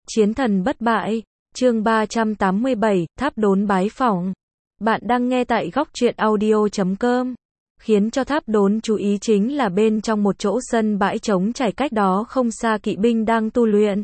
Chiến thần bất bại, chương 387, tháp đốn bái phỏng. Bạn đang nghe tại góc truyện audio.com. Khiến cho tháp đốn chú ý chính là bên trong một chỗ sân bãi trống trải cách đó không xa kỵ binh đang tu luyện.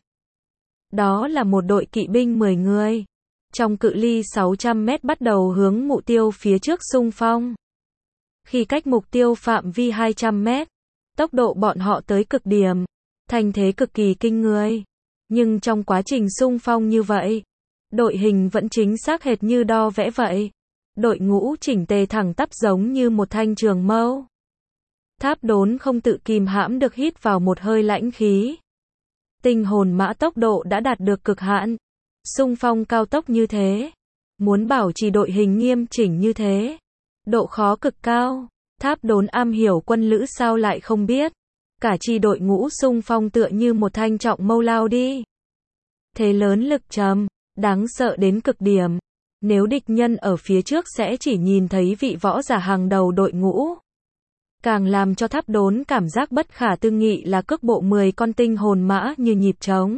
Đó là một đội kỵ binh 10 người. Trong cự ly 600 mét bắt đầu hướng mục tiêu phía trước xung phong. Khi cách mục tiêu phạm vi 200 mét, tốc độ bọn họ tới cực điểm, thành thế cực kỳ kinh người. Nhưng trong quá trình xung phong như vậy, đội hình vẫn chính xác hệt như đo vẽ vậy. Đội ngũ chỉnh tề thẳng tắp giống như một thanh trường mâu. Tháp đốn không tự kìm hãm được hít vào một hơi lãnh khí. Tinh hồn mã tốc độ đã đạt được cực hạn. Xung phong cao tốc như thế, muốn bảo trì đội hình nghiêm chỉnh như thế, độ khó cực cao. Tháp đốn am hiểu quân lữ sao lại không biết. Cả chi đội ngũ xung phong tựa như một thanh trọng mâu lao đi. Thế lớn lực trầm, đáng sợ đến cực điểm. Nếu địch nhân ở phía trước sẽ chỉ nhìn thấy vị võ giả hàng đầu đội ngũ. Càng làm cho tháp đốn cảm giác bất khả tư nghị là cước bộ 10 con tinh hồn mã như nhịp trống.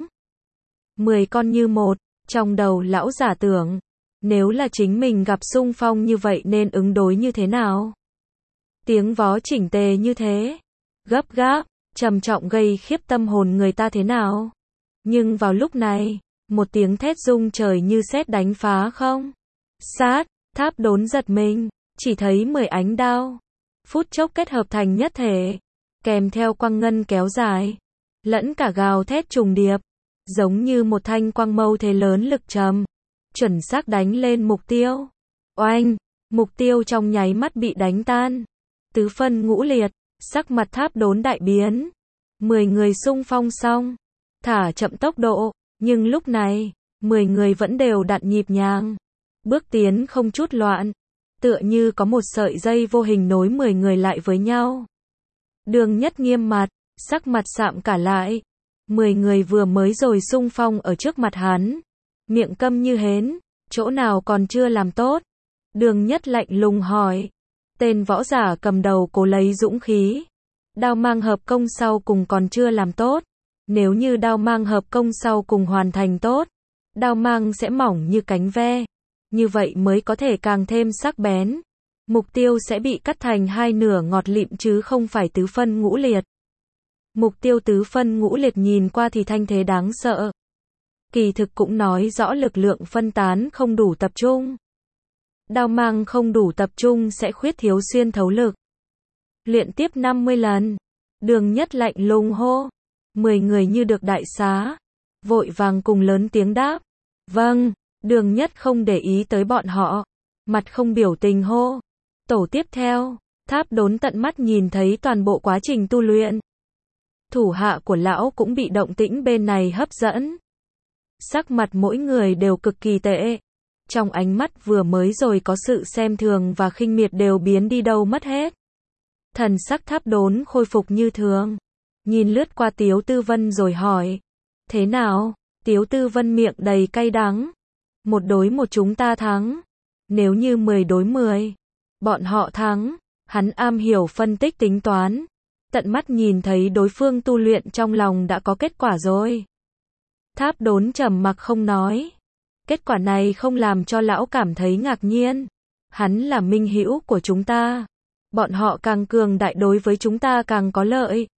10 con như một, trong đầu lão giả tưởng, nếu là chính mình gặp xung phong như vậy nên ứng đối như thế nào? Tiếng vó chỉnh tề như thế, gấp gáp, trầm trọng gây khiếp tâm hồn người ta thế nào? Nhưng vào lúc này, một tiếng thét rung trời như sét đánh phá không. Sát, tháp đốn giật mình, chỉ thấy 10 ánh đao, phút chốc kết hợp thành nhất thể, kèm theo quang ngân kéo dài, lẫn cả gào thét trùng điệp, giống như một thanh quang mâu thế lớn lực trầm, chuẩn xác đánh lên mục tiêu. Oanh, mục tiêu trong nháy mắt bị đánh tan, tứ phân ngũ liệt, sắc mặt tháp đốn đại biến. 10 người xung phong xong, thả chậm tốc độ, nhưng lúc này, 10 người vẫn đều đặn nhịp nhàng, bước tiến không chút loạn, tựa như có một sợi dây vô hình nối 10 người lại với nhau. Đường Nhất nghiêm mặt, sắc mặt sạm cả lại. 10 người vừa mới rồi xung phong ở trước mặt hắn, miệng câm như hến, chỗ nào còn chưa làm tốt. Đường Nhất lạnh lùng hỏi. Tên võ giả cầm đầu cố lấy dũng khí. Đao mang hợp công sau cùng còn chưa làm tốt. Nếu như đao mang hợp công sau cùng hoàn thành tốt, đao mang sẽ mỏng như cánh ve. Như vậy mới có thể càng thêm sắc bén. Mục tiêu sẽ bị cắt thành hai nửa ngọt lịm chứ không phải tứ phân ngũ liệt. Mục tiêu tứ phân ngũ liệt nhìn qua thì thanh thế đáng sợ. Kỳ thực cũng nói rõ lực lượng phân tán không đủ tập trung. Đao mang không đủ tập trung sẽ khuyết thiếu xuyên thấu lực. Luyện tiếp 50 lần. Đường Nhất lạnh lùng hô. 10 người như được đại xá, vội vàng cùng lớn tiếng đáp. Vâng. Đường Nhất không để ý tới bọn họ, mặt không biểu tình hô. Tổ tiếp theo. Tháp đốn tận mắt nhìn thấy toàn bộ quá trình tu luyện. Thủ hạ của lão cũng bị động tĩnh bên này hấp dẫn. Sắc mặt mỗi người đều cực kỳ tệ. Trong ánh mắt vừa mới rồi có sự xem thường và khinh miệt đều biến đi đâu mất hết. Thần sắc tháp đốn khôi phục như thường. Nhìn lướt qua Tiếu Tư Vân rồi hỏi. Thế nào? Tiếu Tư Vân miệng đầy cay đắng. 1 đối 1 chúng ta thắng. Nếu như 10 đối 10, bọn họ thắng. Hắn am hiểu phân tích tính toán. Tận mắt nhìn thấy đối phương tu luyện trong lòng đã có kết quả rồi. Tháp đốn trầm mặc không nói. Kết quả này không làm cho lão cảm thấy ngạc nhiên. Hắn là minh hữu của chúng ta. Bọn họ càng cường đại đối với chúng ta càng có lợi.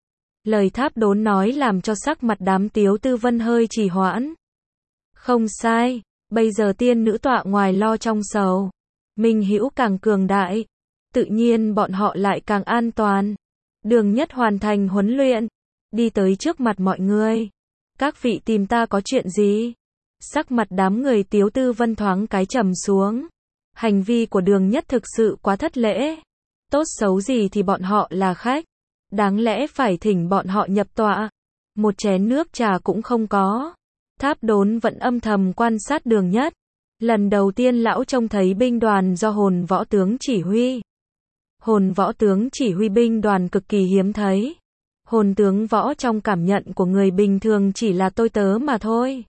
Lời tháp đốn nói làm cho sắc mặt đám Tiếu Tư Vân hơi trì hoãn. Không sai, bây giờ tiên nữ tọa ngoài lo trong sầu. Minh hữu càng cường đại, tự nhiên bọn họ lại càng an toàn. Đường Nhất hoàn thành huấn luyện, đi tới trước mặt mọi người. Các vị tìm ta có chuyện gì? Sắc mặt đám người Tiếu Tư Vân thoáng cái trầm xuống. Hành vi của Đường Nhất thực sự quá thất lễ. Tốt xấu gì thì bọn họ là khách. Đáng lẽ phải thỉnh bọn họ nhập tọa. Một chén nước trà cũng không có. Tháp đốn vẫn âm thầm quan sát Đường Nhất. Lần đầu tiên lão trông thấy binh đoàn do hồn võ tướng chỉ huy. Hồn võ tướng chỉ huy binh đoàn cực kỳ hiếm thấy. Hồn tướng võ trong cảm nhận của người bình thường chỉ là tôi tớ mà thôi.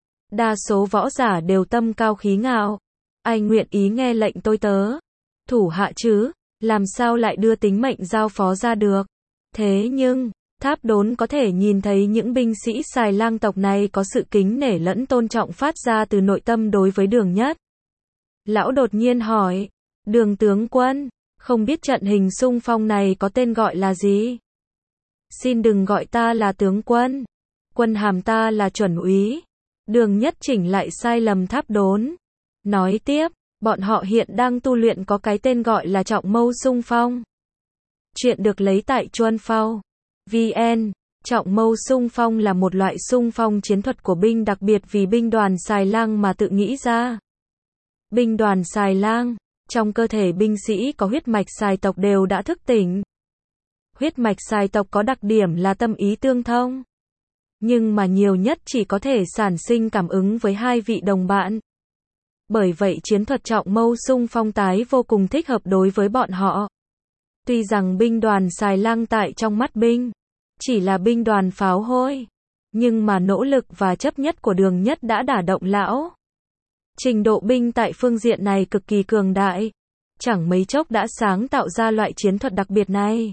Đa số võ giả đều tâm cao khí ngạo. Ai nguyện ý nghe lệnh tôi tớ? Thủ hạ chứ, làm sao lại đưa tính mệnh giao phó ra được? Thế nhưng, Tháp Đốn có thể nhìn thấy những binh sĩ Xài Lang tộc này có sự kính nể lẫn tôn trọng phát ra từ nội tâm đối với Đường Nhất. Lão đột nhiên hỏi, Đường tướng quân, không biết trận hình xung phong này có tên gọi là gì? Xin đừng gọi ta là tướng quân. Quân hàm ta là chuẩn úy. Đường Nhất chỉnh lại sai lầm Tháp Đốn. Nói tiếp, bọn họ hiện đang tu luyện có cái tên gọi là trọng mâu xung phong. Chuyện được lấy tại Chuan Phao. VN. Trọng mâu xung phong là một loại xung phong chiến thuật của binh đặc biệt vì binh đoàn Xài Lang mà tự nghĩ ra. Binh đoàn Xài Lang, trong cơ thể binh sĩ có huyết mạch Xài tộc đều đã thức tỉnh. Huyết mạch Xài tộc có đặc điểm là tâm ý tương thông, nhưng mà nhiều nhất chỉ có thể sản sinh cảm ứng với hai vị đồng bạn. Bởi vậy chiến thuật trọng mâu xung phong tái vô cùng thích hợp đối với bọn họ. Tuy rằng binh đoàn Xài Lang tại trong mắt binh chỉ là binh đoàn pháo hôi, nhưng mà nỗ lực và chấp nhất của Đường Nhất đã đả động lão. Trình độ binh tại phương diện này cực kỳ cường đại, chẳng mấy chốc đã sáng tạo ra loại chiến thuật đặc biệt này.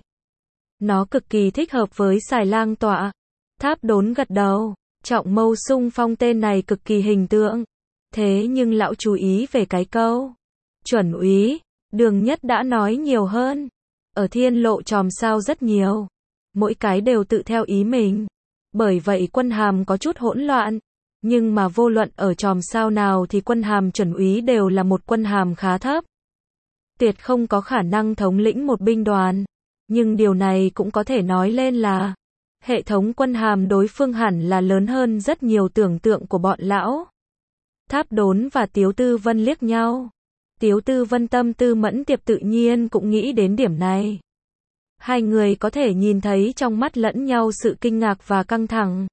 Nó cực kỳ thích hợp với Xài Lang tọa. Tháp Đốn gật đầu, trọng mâu xung phong tên này cực kỳ hình tượng. Thế nhưng lão chú ý về cái câu chuẩn úy, Đường Nhất đã nói nhiều hơn. Ở Thiên Lộ chòm sao rất nhiều, mỗi cái đều tự theo ý mình. Bởi vậy quân hàm có chút hỗn loạn, nhưng mà vô luận ở chòm sao nào thì quân hàm chuẩn úy đều là một quân hàm khá thấp. Tuyệt không có khả năng thống lĩnh một binh đoàn, nhưng điều này cũng có thể nói lên là hệ thống quân hàm đối phương hẳn là lớn hơn rất nhiều tưởng tượng của bọn lão. Tháp Đốn và Tiếu Tư Vân liếc nhau. Tiếu Tư Vân tâm tư mẫn tiệp tự nhiên cũng nghĩ đến điểm này. Hai người có thể nhìn thấy trong mắt lẫn nhau sự kinh ngạc và căng thẳng.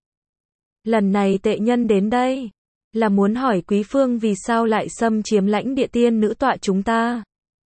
Lần này tệ nhân đến đây là muốn hỏi Quý Phương vì sao lại xâm chiếm lãnh địa tiên nữ tọa chúng ta.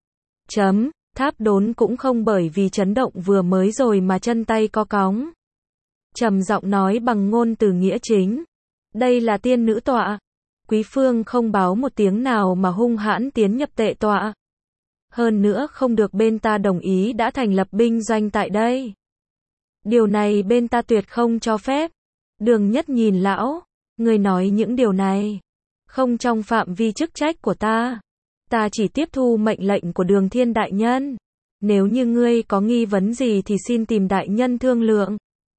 Tháp Đốn cũng không bởi vì chấn động vừa mới rồi mà chân tay co cóng. Trầm giọng nói bằng ngôn từ nghĩa chính. Đây là tiên nữ tọa. Quý Phương không báo một tiếng nào mà hung hãn tiến nhập tệ tọa. Hơn nữa không được bên ta đồng ý đã thành lập binh doanh tại đây. Điều này bên ta tuyệt không cho phép. Đường Nhất nhìn lão, người nói những điều này không trong phạm vi chức trách của ta. Ta chỉ tiếp thu mệnh lệnh của Đường Thiên đại nhân. Nếu như ngươi có nghi vấn gì thì xin tìm đại nhân thương lượng.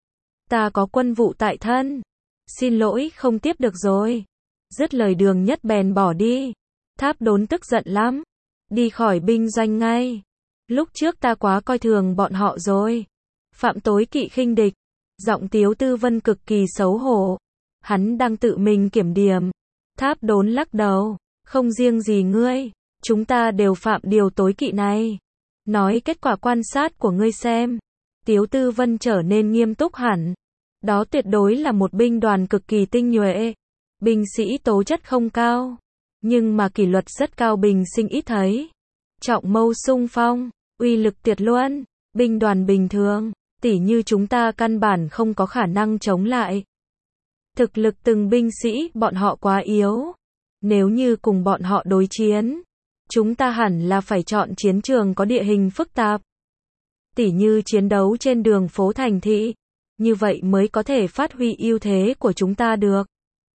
Ta có quân vụ tại thân. Xin lỗi không tiếp được rồi. Dứt lời Đường Nhất bèn bỏ đi. Tháp Đốn tức giận lắm. Đi khỏi binh doanh ngay. Lúc trước ta quá coi thường bọn họ rồi. Phạm tối kỵ khinh địch. Giọng Tiếu Tư Vân cực kỳ xấu hổ. Hắn đang tự mình kiểm điểm. Tháp Đốn lắc đầu. Không riêng gì ngươi. Chúng ta đều phạm điều tối kỵ này. Nói kết quả quan sát của ngươi xem. Tiếu Tư Vân trở nên nghiêm túc hẳn. Đó tuyệt đối là một binh đoàn cực kỳ tinh nhuệ. Binh sĩ tố chất không cao, nhưng mà kỷ luật rất cao bình sinh ít thấy. Trọng mâu xung phong, uy lực tuyệt luân. Binh đoàn bình thường, tỉ như chúng ta căn bản không có khả năng chống lại. Thực lực từng binh sĩ bọn họ quá yếu. Nếu như cùng bọn họ đối chiến, chúng ta hẳn là phải chọn chiến trường có địa hình phức tạp. Tỉ như chiến đấu trên đường phố thành thị. Như vậy mới có thể phát huy ưu thế của chúng ta được.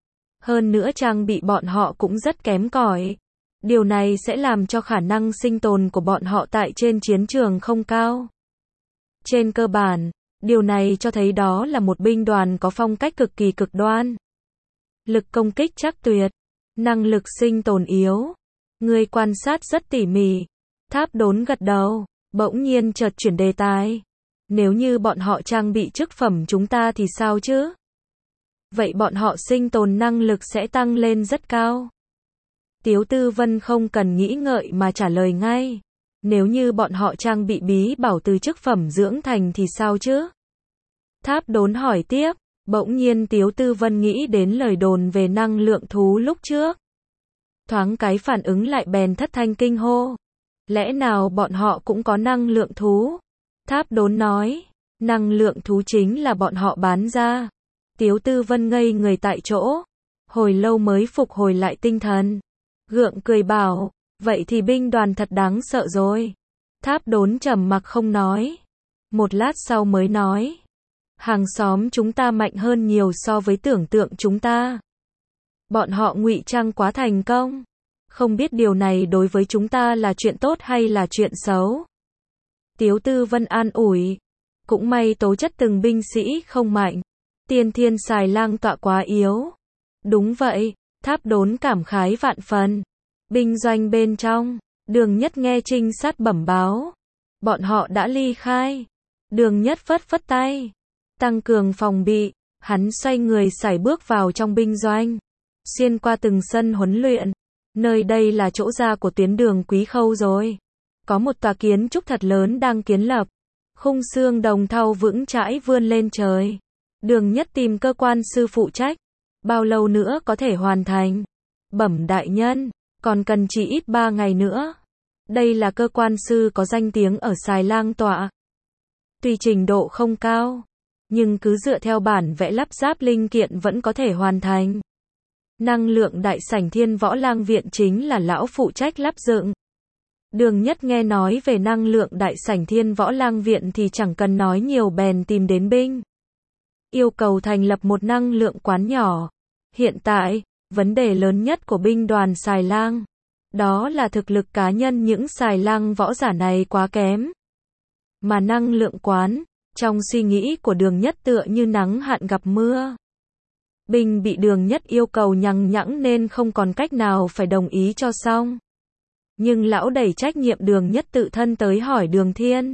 Hơn nữa trang bị bọn họ cũng rất kém cỏi. Điều này sẽ làm cho khả năng sinh tồn của bọn họ tại trên chiến trường không cao. Trên cơ bản, điều này cho thấy đó là một binh đoàn có phong cách cực kỳ cực đoan. Lực công kích chắc tuyệt, năng lực sinh tồn yếu. Người quan sát rất tỉ mỉ. Tháp Đốn gật đầu, bỗng nhiên chợt chuyển đề tài. Nếu như bọn họ trang bị chức phẩm chúng ta thì sao chứ? Vậy bọn họ sinh tồn năng lực sẽ tăng lên rất cao. Tiếu Tư Vân không cần nghĩ ngợi mà trả lời ngay. Nếu như bọn họ trang bị bí bảo từ chức phẩm dưỡng thành thì sao chứ? Tháp Đốn hỏi tiếp, bỗng nhiên Tiếu Tư Vân nghĩ đến lời đồn về năng lượng thú lúc trước. Thoáng cái phản ứng lại bèn thất thanh kinh hô. Lẽ nào bọn họ cũng có năng lượng thú? Tháp Đốn nói, năng lượng thú chính là bọn họ bán ra. Tiếu Tư Vân ngây người tại chỗ, hồi lâu mới phục hồi lại tinh thần. Gượng cười bảo, vậy thì binh đoàn thật đáng sợ rồi. Tháp Đốn trầm mặc không nói. Một lát sau mới nói, Hàng xóm chúng ta mạnh hơn nhiều so với tưởng tượng chúng ta. Bọn họ ngụy trang quá thành công. Không biết điều này đối với chúng ta là chuyện tốt hay là chuyện xấu. Tiếu Tư Vân an ủi. Cũng may tố chất từng binh sĩ không mạnh. Tiên Thiên Xài Lang tọa quá yếu. Đúng vậy, Tháp Đốn cảm khái vạn phần. Binh doanh bên trong, Đường Nhất nghe trinh sát bẩm báo. Bọn họ đã ly khai. Đường Nhất phất phất tay. Tăng cường phòng bị, hắn xoay người sải bước vào trong binh doanh. Xuyên qua từng sân huấn luyện. Nơi đây là chỗ ra của tuyến đường Quý Khâu rồi. Có một tòa kiến trúc thật lớn đang kiến lập. Khung xương đồng thau vững chãi vươn lên trời. Đường Nhất tìm cơ quan sư phụ trách. Bao lâu nữa có thể hoàn thành? Bẩm đại nhân, còn cần chỉ ít 3 ngày nữa. Đây là cơ quan sư có danh tiếng ở Xài Lang tọa. Tuy trình độ không cao, nhưng cứ dựa theo bản vẽ lắp ráp linh kiện vẫn có thể hoàn thành. Năng lượng đại sảnh Thiên Võ Lang viện chính là lão phụ trách lắp dựng. Đường Nhất nghe nói về năng lượng đại sảnh Thiên Võ Lang viện thì chẳng cần nói nhiều bèn tìm đến binh. Yêu cầu thành lập một năng lượng quán nhỏ. Hiện tại, vấn đề lớn nhất của binh đoàn Xài Lang, đó là thực lực cá nhân những Xài Lang võ giả này quá kém. Mà năng lượng quán, trong suy nghĩ của Đường Nhất tựa như nắng hạn gặp mưa. Binh bị Đường Nhất yêu cầu nhằng nhẵng nên không còn cách nào phải đồng ý cho xong. Nhưng lão đẩy trách nhiệm Đường Nhất tự thân tới hỏi Đường Thiên.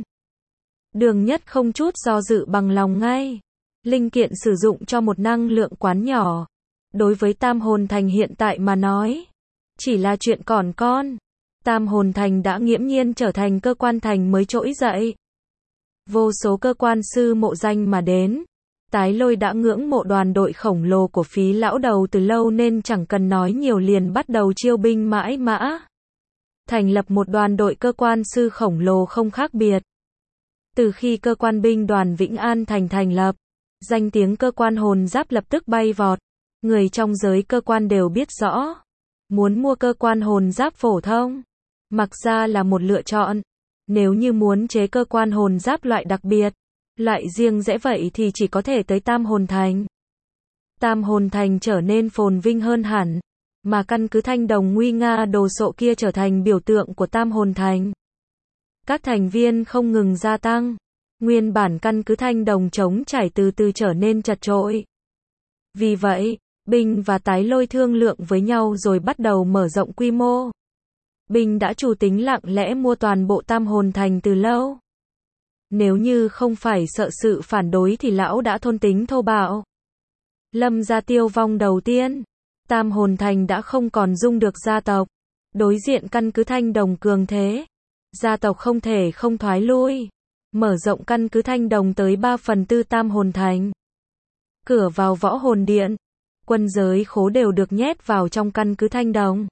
Đường Nhất không chút do dự bằng lòng ngay. Linh kiện sử dụng cho một năng lượng quán nhỏ. Đối với Tam Hồn Thành hiện tại mà nói, chỉ là chuyện còn con. Tam Hồn Thành đã nghiễm nhiên trở thành cơ quan thành mới trỗi dậy. Vô số cơ quan sư mộ danh mà đến. Tái Lôi đã ngưỡng mộ đoàn đội khổng lồ của Phí lão đầu từ lâu nên chẳng cần nói nhiều liền bắt đầu chiêu binh mãi mã. Thành lập một đoàn đội cơ quan sư khổng lồ không khác biệt. Từ khi cơ quan binh đoàn Vĩnh An Thành thành lập, danh tiếng cơ quan hồn giáp lập tức bay vọt. Người trong giới cơ quan đều biết rõ. Muốn mua cơ quan hồn giáp phổ thông, mặc ra là một lựa chọn. Nếu như muốn chế cơ quan hồn giáp loại đặc biệt, loại riêng rẽ vậy thì chỉ có thể tới Tam Hồn Thành. Tam Hồn Thành trở nên phồn vinh hơn hẳn, mà căn cứ Thanh Đồng nguy nga đồ sộ kia trở thành biểu tượng của Tam Hồn Thành. Các thành viên không ngừng gia tăng, nguyên bản căn cứ Thanh Đồng trống trải từ từ trở nên chật chội. Vì vậy, Binh và Tái Lôi thương lượng với nhau rồi bắt đầu mở rộng quy mô. Binh đã chủ tính lặng lẽ mua toàn bộ Tam Hồn Thành từ lâu. Nếu như không phải sợ sự phản đối thì lão đã thôn tính thô bạo. Lâm gia tiêu vong đầu tiên, Tam Hồn Thành đã không còn dung được gia tộc. Đối diện căn cứ Thanh Đồng cường thế, gia tộc không thể không thoái lui. Mở rộng căn cứ Thanh Đồng tới 3/4 Tam Hồn Thành. Cửa vào Võ Hồn Điện, quân giới khố đều được nhét vào trong căn cứ Thanh Đồng.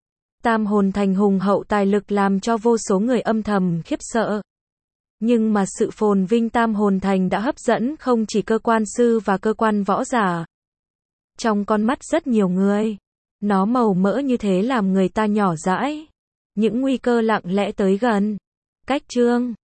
Tam Hồn Thành hùng hậu tài lực làm cho vô số người âm thầm khiếp sợ. Nhưng mà sự phồn vinh Tam Hồn Thành đã hấp dẫn không chỉ cơ quan sư và cơ quan võ giả. Trong con mắt rất nhiều người, nó màu mỡ như thế làm người ta nhỏ dãi. Những nguy cơ lặng lẽ tới gần. Cách chương